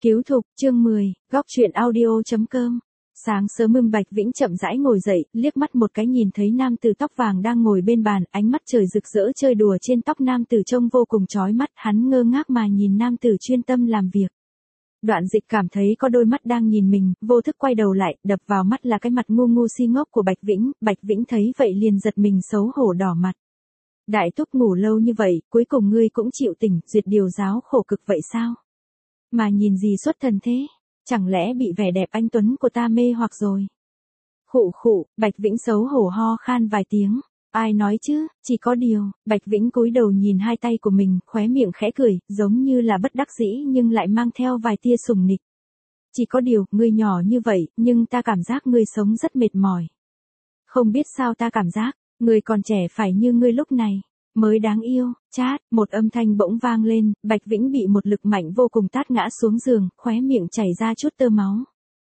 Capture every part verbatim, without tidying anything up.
Cứu thục, chương mười, góc truyện audio.com. Sáng sớm Mưm Bạch Vĩnh chậm rãi ngồi dậy, liếc mắt một cái nhìn thấy nam tử tóc vàng đang ngồi bên bàn, ánh mắt trời rực rỡ chơi đùa trên tóc nam tử trông vô cùng chói mắt, hắn ngơ ngác mà nhìn nam tử chuyên tâm làm việc. Đoạn Dịch cảm thấy có đôi mắt đang nhìn mình, vô thức quay đầu lại, đập vào mắt là cái mặt ngu ngu si ngốc của Bạch Vĩnh, Bạch Vĩnh thấy vậy liền giật mình xấu hổ đỏ mặt. Đại thúc ngủ lâu như vậy, cuối cùng ngươi cũng chịu tỉnh, duyệt điều giáo khổ cực vậy sao? Mà nhìn gì xuất thần thế? Chẳng lẽ bị vẻ đẹp anh tuấn của ta mê hoặc rồi? Khụ khụ, Bạch Vĩnh xấu hổ ho khan vài tiếng. Ai nói chứ, chỉ có điều, Bạch Vĩnh cúi đầu nhìn hai tay của mình, khóe miệng khẽ cười, giống như là bất đắc dĩ nhưng lại mang theo vài tia sùng nịch. Chỉ có điều, ngươi nhỏ như vậy, nhưng ta cảm giác ngươi sống rất mệt mỏi. Không biết sao ta cảm giác, ngươi còn trẻ phải như ngươi lúc này. Mới đáng yêu, chát, một âm thanh bỗng vang lên, Bạch Vĩnh bị một lực mạnh vô cùng tát ngã xuống giường, khóe miệng chảy ra chút tơ máu.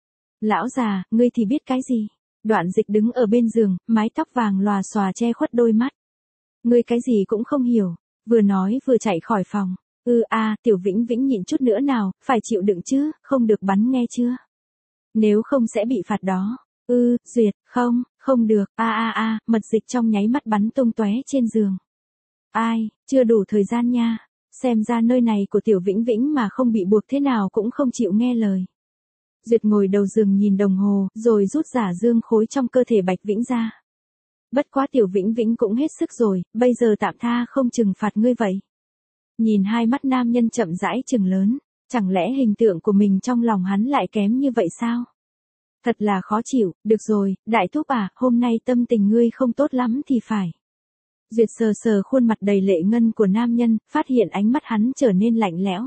Lão già, ngươi thì biết cái gì? Đoạn Dịch đứng ở bên giường, mái tóc vàng lòa xòa che khuất đôi mắt. Ngươi cái gì cũng không hiểu, vừa nói vừa chạy khỏi phòng. Ư ừ, a, Tiểu Vĩnh Vĩnh nhịn chút nữa nào, phải chịu đựng chứ, không được bắn nghe chưa? Nếu không sẽ bị phạt đó. Ư, ừ, Duyệt, không, không được, a a a, mật dịch trong nháy mắt bắn tung tóe trên giường. Ai, chưa đủ thời gian nha, xem ra nơi này của Tiểu Vĩnh Vĩnh mà không bị buộc thế nào cũng không chịu nghe lời. Duyệt ngồi đầu giường nhìn đồng hồ, rồi rút giả dương khối trong cơ thể Bạch Vĩnh ra. Bất quá Tiểu Vĩnh Vĩnh cũng hết sức rồi, bây giờ tạm tha không trừng phạt ngươi vậy. Nhìn hai mắt nam nhân chậm rãi trừng lớn, chẳng lẽ hình tượng của mình trong lòng hắn lại kém như vậy sao? Thật là khó chịu, được rồi, đại thúc à, hôm nay tâm tình ngươi không tốt lắm thì phải. Duyệt sờ sờ khuôn mặt đầy lệ ngân của nam nhân, phát hiện ánh mắt hắn trở nên lạnh lẽo.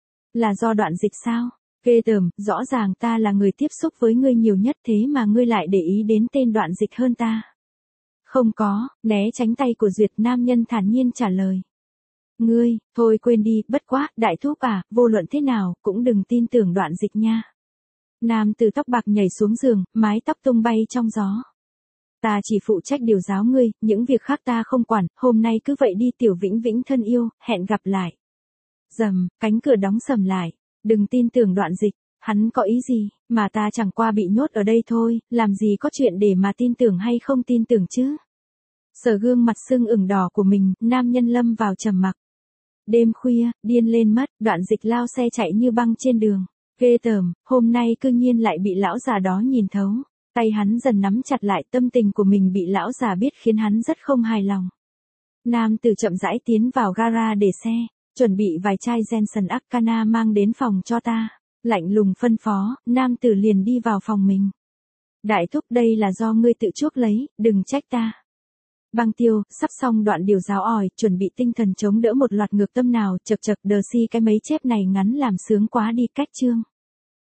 Là do Đoạn Dịch sao? Ghê tởm, rõ ràng ta là người tiếp xúc với ngươi nhiều nhất thế mà ngươi lại để ý đến tên Đoạn Dịch hơn ta. Không có, né tránh tay của Duyệt, nam nhân thản nhiên trả lời. Ngươi, thôi quên đi, bất quá, đại thúc à, vô luận thế nào, cũng đừng tin tưởng Đoạn Dịch nha. Nam từ tóc bạc nhảy xuống giường, mái tóc tung bay trong gió. Ta chỉ phụ trách điều giáo ngươi, những việc khác ta không quản, hôm nay cứ vậy đi Tiểu Vĩnh Vĩnh thân yêu, hẹn gặp lại. Rầm, cánh cửa đóng sầm lại, đừng tin tưởng Đoạn Dịch, hắn có ý gì, mà ta chẳng qua bị nhốt ở đây thôi, làm gì có chuyện để mà tin tưởng hay không tin tưởng chứ. Sờ gương mặt sưng ửng đỏ của mình, nam nhân lâm vào trầm mặc. Đêm khuya, điên lên mất, Đoạn Dịch lao xe chạy như băng trên đường. Ghê tởm, hôm nay cư nhiên lại bị lão già đó nhìn thấu. Tay hắn dần nắm chặt lại, tâm tình của mình bị lão già biết khiến hắn rất không hài lòng. Nam tử chậm rãi tiến vào gara để xe, chuẩn bị vài chai Jensen Arcana mang đến phòng cho ta. Lạnh lùng phân phó, nam tử liền đi vào phòng mình. Đại thúc, đây là do ngươi tự chuốc lấy, đừng trách ta. Băng Tiêu, sắp xong đoạn điều giáo ỏi, chuẩn bị tinh thần chống đỡ một loạt ngược tâm nào, chật chật đờ si cái mấy chép này ngắn làm sướng quá đi cách chương.